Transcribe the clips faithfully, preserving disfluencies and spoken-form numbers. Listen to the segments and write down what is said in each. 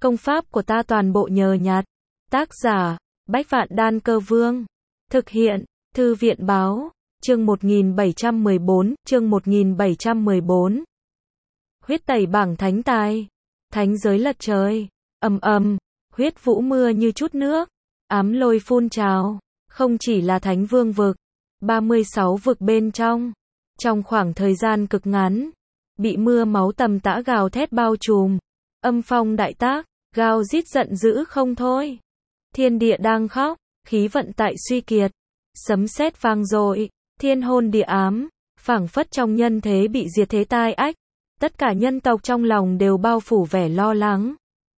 Công pháp của ta toàn bộ nhờ nhặt. Tác giả, Bách Vạn Đan Cơ Vương. Thực hiện, Thư viện Báo. Chương một nghìn bảy trăm mười bốn, chương một nghìn bảy trăm mười bốn. Huyết tẩy bảng thánh tài. Thánh giới lật trời. Ầm ầm, huyết vũ mưa như chút nước. Ám lôi phun trào. Không chỉ là thánh vương vực, ba mươi sáu vực bên trong. Trong khoảng thời gian cực ngắn, bị mưa máu tầm tã gào thét bao trùm. Âm phong đại tác, gào rít giận dữ không thôi. Thiên địa đang khóc, khí vận tại suy kiệt. Sấm sét vang dội, thiên hôn địa ám, phảng phất trong nhân thế bị diệt thế tai ách. Tất cả nhân tộc trong lòng đều bao phủ vẻ lo lắng.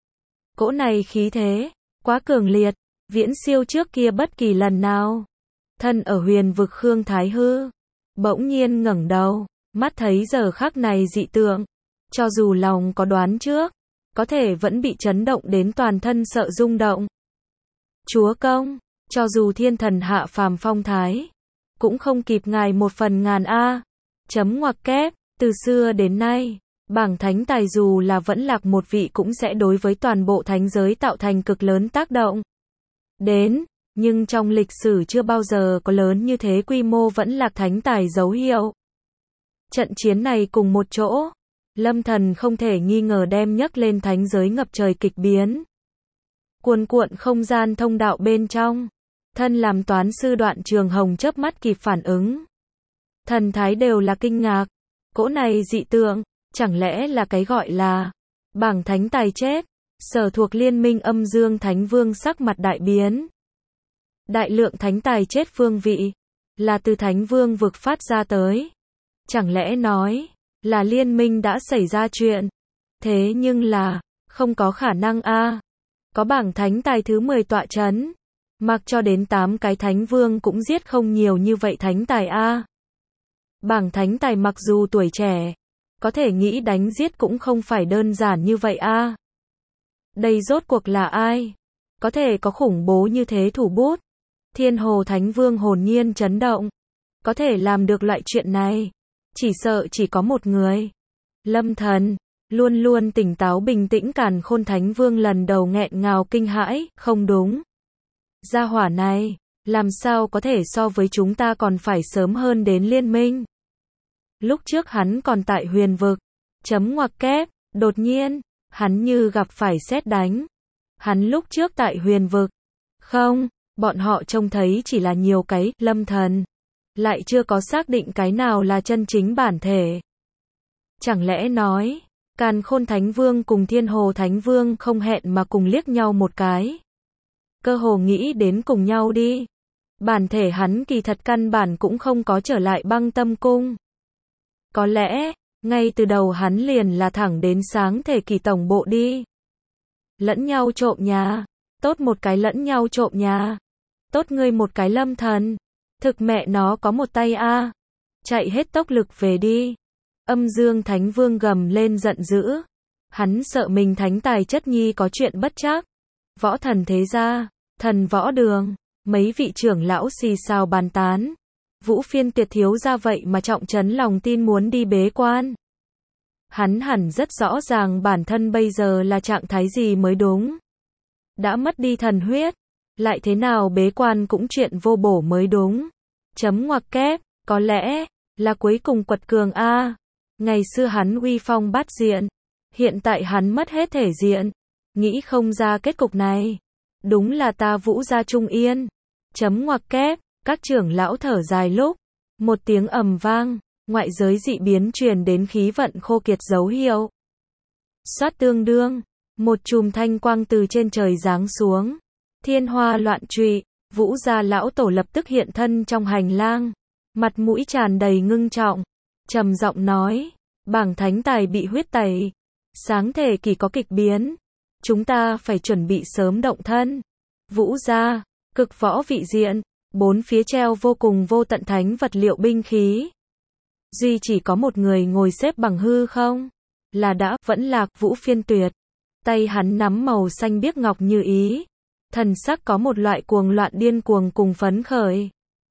Cỗ này khí thế, quá cường liệt, viễn siêu trước kia bất kỳ lần nào. Thân ở huyền vực Khương Thái Hư, bỗng nhiên ngẩng đầu, mắt thấy giờ khắc này dị tượng. Cho dù lòng có đoán trước, có thể vẫn bị chấn động đến toàn thân sợ rung động. Chúa công, cho dù thiên thần hạ phàm phong thái, cũng không kịp ngài một phần ngàn a. Chấm ngoặc kép, từ xưa đến nay, bảng thánh tài dù là vẫn lạc một vị cũng sẽ đối với toàn bộ thánh giới tạo thành cực lớn tác động. Đến, nhưng trong lịch sử chưa bao giờ có lớn như thế quy mô vẫn lạc thánh tài dấu hiệu. Trận chiến này cùng một chỗ, Lâm Thần không thể nghi ngờ đem nhấc lên thánh giới ngập trời kịch biến. Cuồn cuộn không gian thông đạo bên trong, thân làm toán sư Đoạn Trường Hồng chớp mắt kịp phản ứng. Thần thái đều là kinh ngạc, cỗ này dị tượng, chẳng lẽ là cái gọi là bảng thánh tài chết? Sở thuộc liên minh âm dương thánh vương sắc mặt đại biến. Đại lượng thánh tài chết phương vị, là từ thánh vương vực phát ra tới. Chẳng lẽ nói, là liên minh đã xảy ra chuyện? Thế nhưng là, không có khả năng a. Có bảng thánh tài thứ mười tọa chấn. Mặc cho đến tám cái thánh vương cũng giết không nhiều như vậy thánh tài a. Bảng thánh tài mặc dù tuổi trẻ, có thể nghĩ đánh giết cũng không phải đơn giản như vậy a. Đây rốt cuộc là ai? Có thể có khủng bố như thế thủ bút? Thiên Hồ Thánh Vương hồn nhiên chấn động. Có thể làm được loại chuyện này, chỉ sợ chỉ có một người. Lâm Thần, luôn luôn tỉnh táo bình tĩnh Càn Khôn Thánh Vương lần đầu nghẹn ngào kinh hãi, không đúng. Gia hỏa này, làm sao có thể so với chúng ta còn phải sớm hơn đến liên minh. Lúc trước hắn còn tại huyền vực, chấm ngoặc kép, đột nhiên, hắn như gặp phải sét đánh. Hắn lúc trước tại huyền vực, không, bọn họ trông thấy chỉ là nhiều cái Lâm Thần, lại chưa có xác định cái nào là chân chính bản thể. Chẳng lẽ nói, Càn Khôn Thánh Vương cùng Thiên Hồ Thánh Vương không hẹn mà cùng liếc nhau một cái. Cơ hồ nghĩ đến cùng nhau đi. Bản thể hắn kỳ thật căn bản cũng không có trở lại Băng Tâm Cung. Có lẽ, ngay từ đầu hắn liền là thẳng đến sáng thể kỳ tổng bộ đi. Lẫn nhau trộm nhà. Tốt một cái lẫn nhau trộm nhà. Tốt ngươi một cái Lâm Thần. Thực mẹ nó có một tay a. Chạy hết tốc lực về đi. Âm Dương Thánh Vương gầm lên giận dữ. Hắn sợ mình thánh tài chất nhi có chuyện bất trắc. Võ thần thế gia, thần võ đường, mấy vị trưởng lão xì xào bàn tán. Vũ Phiên Tuyệt thiếu ra vậy mà trọng trấn lòng tin muốn đi bế quan. Hắn hẳn rất rõ ràng bản thân bây giờ là trạng thái gì mới đúng. Đã mất đi thần huyết, lại thế nào bế quan cũng chuyện vô bổ mới đúng. Chấm ngoặc kép, có lẽ là cuối cùng quật cường a. Ngày xưa hắn uy phong bát diện, hiện tại hắn mất hết thể diện, nghĩ không ra kết cục này. Đúng là ta Vũ gia Trung Yên. Chấm ngoặc kép, các trưởng lão thở dài lúc, một tiếng ầm vang, ngoại giới dị biến truyền đến khí vận khô kiệt dấu hiệu. Xoát tương đương, một chùm thanh quang từ trên trời giáng xuống, thiên hoa loạn trụy, Vũ gia lão tổ lập tức hiện thân trong hành lang, mặt mũi tràn đầy ngưng trọng, trầm giọng nói, bảng thánh tài bị huyết tẩy, sáng thể kỳ có kịch biến, chúng ta phải chuẩn bị sớm động thân. Vũ gia, cực võ vị diện, bốn phía treo vô cùng vô tận thánh vật liệu binh khí. Duy chỉ có một người ngồi xếp bằng hư không, là đã vẫn lạc Vũ Phiên Tuyệt. Tay hắn nắm màu xanh biếc ngọc như ý, thần sắc có một loại cuồng loạn điên cuồng cùng phấn khởi.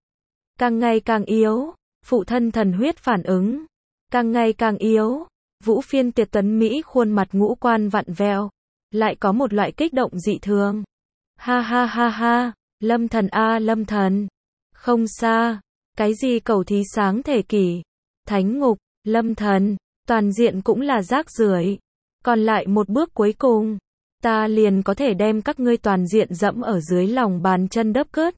Càng ngày càng yếu, phụ thân thần huyết phản ứng, càng ngày càng yếu, Vũ Phiên Tuyệt tuấn mỹ khuôn mặt ngũ quan vặn vẹo, lại có một loại kích động dị thường. Ha ha ha ha, Lâm Thần a Lâm Thần. Không xa, cái gì cầu thí sáng thể kỷ, thánh ngục, Lâm Thần, toàn diện cũng là rác rưởi. Còn lại một bước cuối cùng, ta liền có thể đem các ngươi toàn diện dẫm ở dưới lòng bàn chân đớp cướt.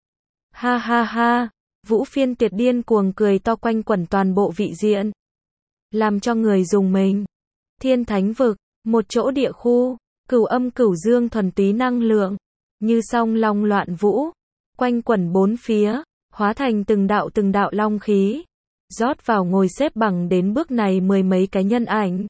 Ha ha ha, Vũ Phiên Tiệt điên cuồng cười to quanh quẩn toàn bộ vị diện, làm cho người dùng mình. Thiên Thánh Vực, một chỗ địa khu, cửu âm cửu dương thuần túy năng lượng, như song long loạn vũ, quanh quẩn bốn phía, hóa thành từng đạo từng đạo long khí, rót vào ngồi xếp bằng đến bước này mười mấy cái nhân ảnh.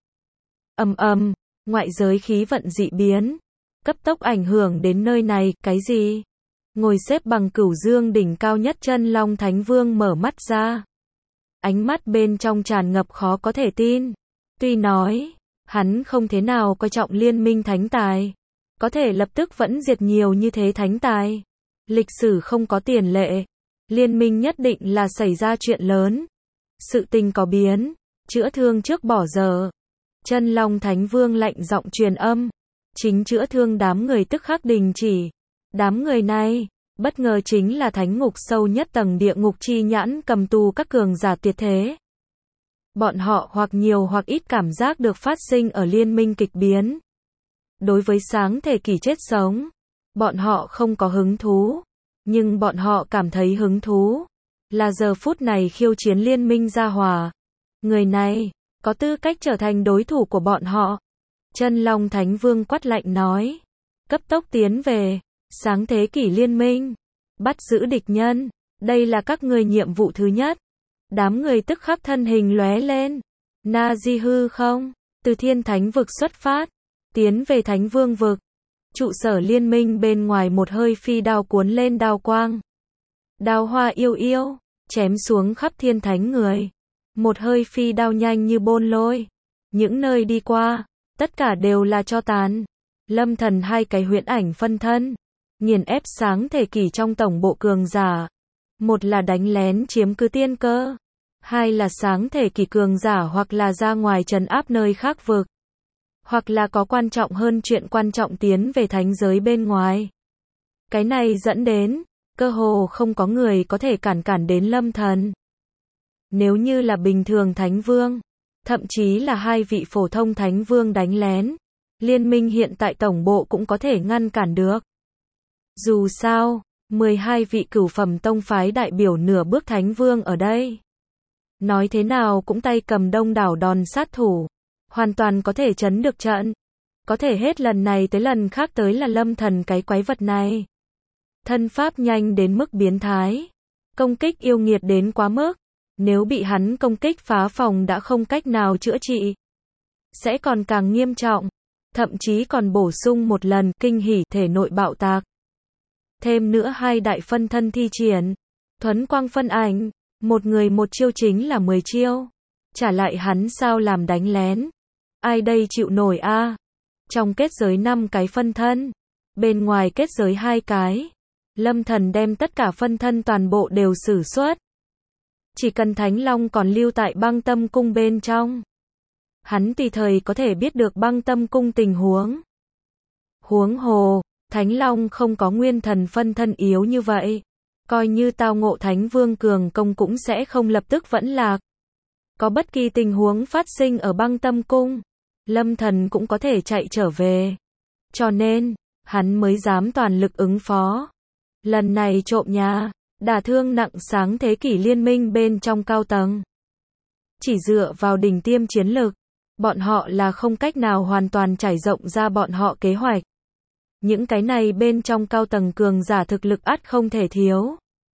Ầm ầm, ngoại giới khí vận dị biến, cấp tốc ảnh hưởng đến nơi này, cái gì? Ngồi xếp bằng cửu dương đỉnh cao nhất chân long thánh vương mở mắt ra. Ánh mắt bên trong tràn ngập khó có thể tin. Tuy nói, hắn không thế nào coi trọng liên minh thánh tài, có thể lập tức vẫn diệt nhiều như thế thánh tài. Lịch sử không có tiền lệ, liên minh nhất định là xảy ra chuyện lớn. Sự tình có biến, chữa thương trước bỏ giờ. Chân long thánh vương lạnh giọng truyền âm, chính chữa thương đám người tức khắc đình chỉ. Đám người này, bất ngờ chính là thánh ngục sâu nhất tầng địa ngục chi nhãn cầm tù các cường giả tuyệt thế. Bọn họ hoặc nhiều hoặc ít cảm giác được phát sinh ở liên minh kịch biến. Đối với sáng thể kỷ chết sống, bọn họ không có hứng thú, nhưng bọn họ cảm thấy hứng thú là giờ phút này khiêu chiến liên minh gia hòa. Người này có tư cách trở thành đối thủ của bọn họ. Chân long thánh vương quát lạnh nói, cấp tốc tiến về sáng thế kỷ liên minh, bắt giữ địch nhân, đây là các ngươi nhiệm vụ thứ nhất. Đám người tức khắc thân hình lóe lên, na di hư không, từ thiên thánh vực xuất phát, tiến về thánh vương vực. Trụ sở liên minh bên ngoài một hơi phi đao cuốn lên đao quang, đao hoa yêu yêu, chém xuống khắp thiên thánh người. Một hơi phi đao nhanh như bôn lôi, những nơi đi qua, tất cả đều là tro tàn. Lâm Thần hai cái huyễn ảnh phân thân, nghiền ép sáng thể kỷ trong tổng bộ cường giả. Một là đánh lén chiếm cứ tiên cơ, hai là sáng thể kỷ cường giả hoặc là ra ngoài trấn áp nơi khác vực, hoặc là có quan trọng hơn chuyện quan trọng tiến về thánh giới bên ngoài. Cái này dẫn đến, cơ hồ không có người có thể cản cản đến Lâm Thần. Nếu như là bình thường thánh vương, thậm chí là hai vị phổ thông thánh vương đánh lén, liên minh hiện tại tổng bộ cũng có thể ngăn cản được. Dù sao, mười hai vị cửu phẩm tông phái đại biểu nửa bước thánh vương ở đây. Nói thế nào cũng tay cầm đông đảo đòn sát thủ, hoàn toàn có thể chấn được trận. Có thể hết lần này tới lần khác tới là Lâm Thần cái quái vật này. Thân pháp nhanh đến mức biến thái, công kích yêu nghiệt đến quá mức. Nếu bị hắn công kích phá phòng đã không cách nào chữa trị, sẽ còn càng nghiêm trọng, thậm chí còn bổ sung một lần kinh hỉ thể nội bạo tạc. Thêm nữa hai đại phân thân thi triển, thuấn quang phân ảnh, một người một chiêu chính là mười chiêu. Trả lại hắn sao làm đánh lén. Ai đây chịu nổi a? À? Trong kết giới năm cái phân thân, bên ngoài kết giới hai cái. Lâm Thần đem tất cả phân thân toàn bộ đều sử xuất. Chỉ cần Thánh Long còn lưu tại băng tâm cung bên trong, hắn tùy thời có thể biết được băng tâm cung tình huống. Huống hồ, Thánh Long không có nguyên thần phân thân yếu như vậy. Coi như tao ngộ Thánh Vương cường công cũng sẽ không lập tức vẫn lạc. Có bất kỳ tình huống phát sinh ở băng tâm cung, Lâm Thần cũng có thể chạy trở về. Cho nên, hắn mới dám toàn lực ứng phó. Lần này trộm nhà, đả thương nặng sáng thế kỷ liên minh bên trong cao tầng. Chỉ dựa vào đỉnh tiêm chiến lực, bọn họ là không cách nào hoàn toàn trải rộng ra bọn họ kế hoạch. Những cái này bên trong cao tầng cường giả thực lực ắt không thể thiếu.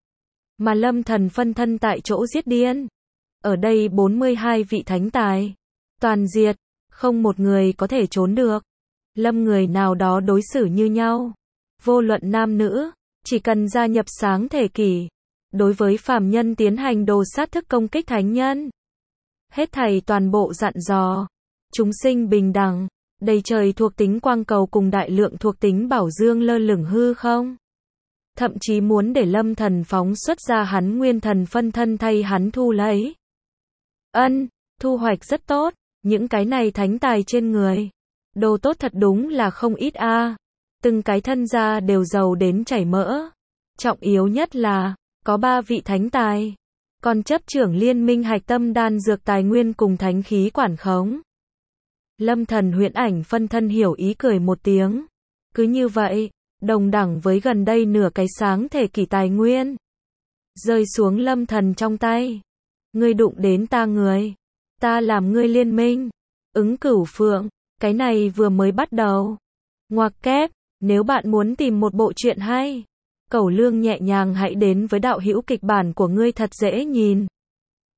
Mà Lâm Thần phân thân tại chỗ giết điên. Ở đây bốn mươi hai vị thánh tài, toàn diệt, không một người có thể trốn được. Lâm người nào đó đối xử như nhau, vô luận nam nữ, chỉ cần gia nhập sáng thể kỷ, đối với phàm nhân tiến hành đồ sát thức công kích thánh nhân. Hết thảy toàn bộ dặn dò, chúng sinh bình đẳng, đầy trời thuộc tính quang cầu cùng đại lượng thuộc tính bảo dương lơ lửng hư không. Thậm chí muốn để Lâm Thần phóng xuất ra hắn nguyên thần phân thân thay hắn thu lấy. Ân, thu hoạch rất tốt, những cái này thánh tài trên người, Đồ tốt thật đúng là không ít a. Từng cái thân gia đều giàu đến chảy mỡ. Trọng yếu nhất là, có ba vị thánh tài. Còn chấp trưởng liên minh hạch tâm đan dược tài nguyên cùng thánh khí quản khống. Lâm Thần huyễn ảnh phân thân hiểu ý cười một tiếng. Cứ như vậy, đồng đẳng với gần đây nửa cái sáng thể kỷ tài nguyên. Rơi xuống Lâm Thần trong tay. Ngươi đụng đến ta người. Ta làm ngươi liên minh. Ứng Cửu Phượng, cái này vừa mới bắt đầu. Ngoặc kép, nếu bạn muốn tìm một bộ truyện hay, Cẩu Lương nhẹ nhàng hãy đến với đạo hữu kịch bản của ngươi thật dễ nhìn.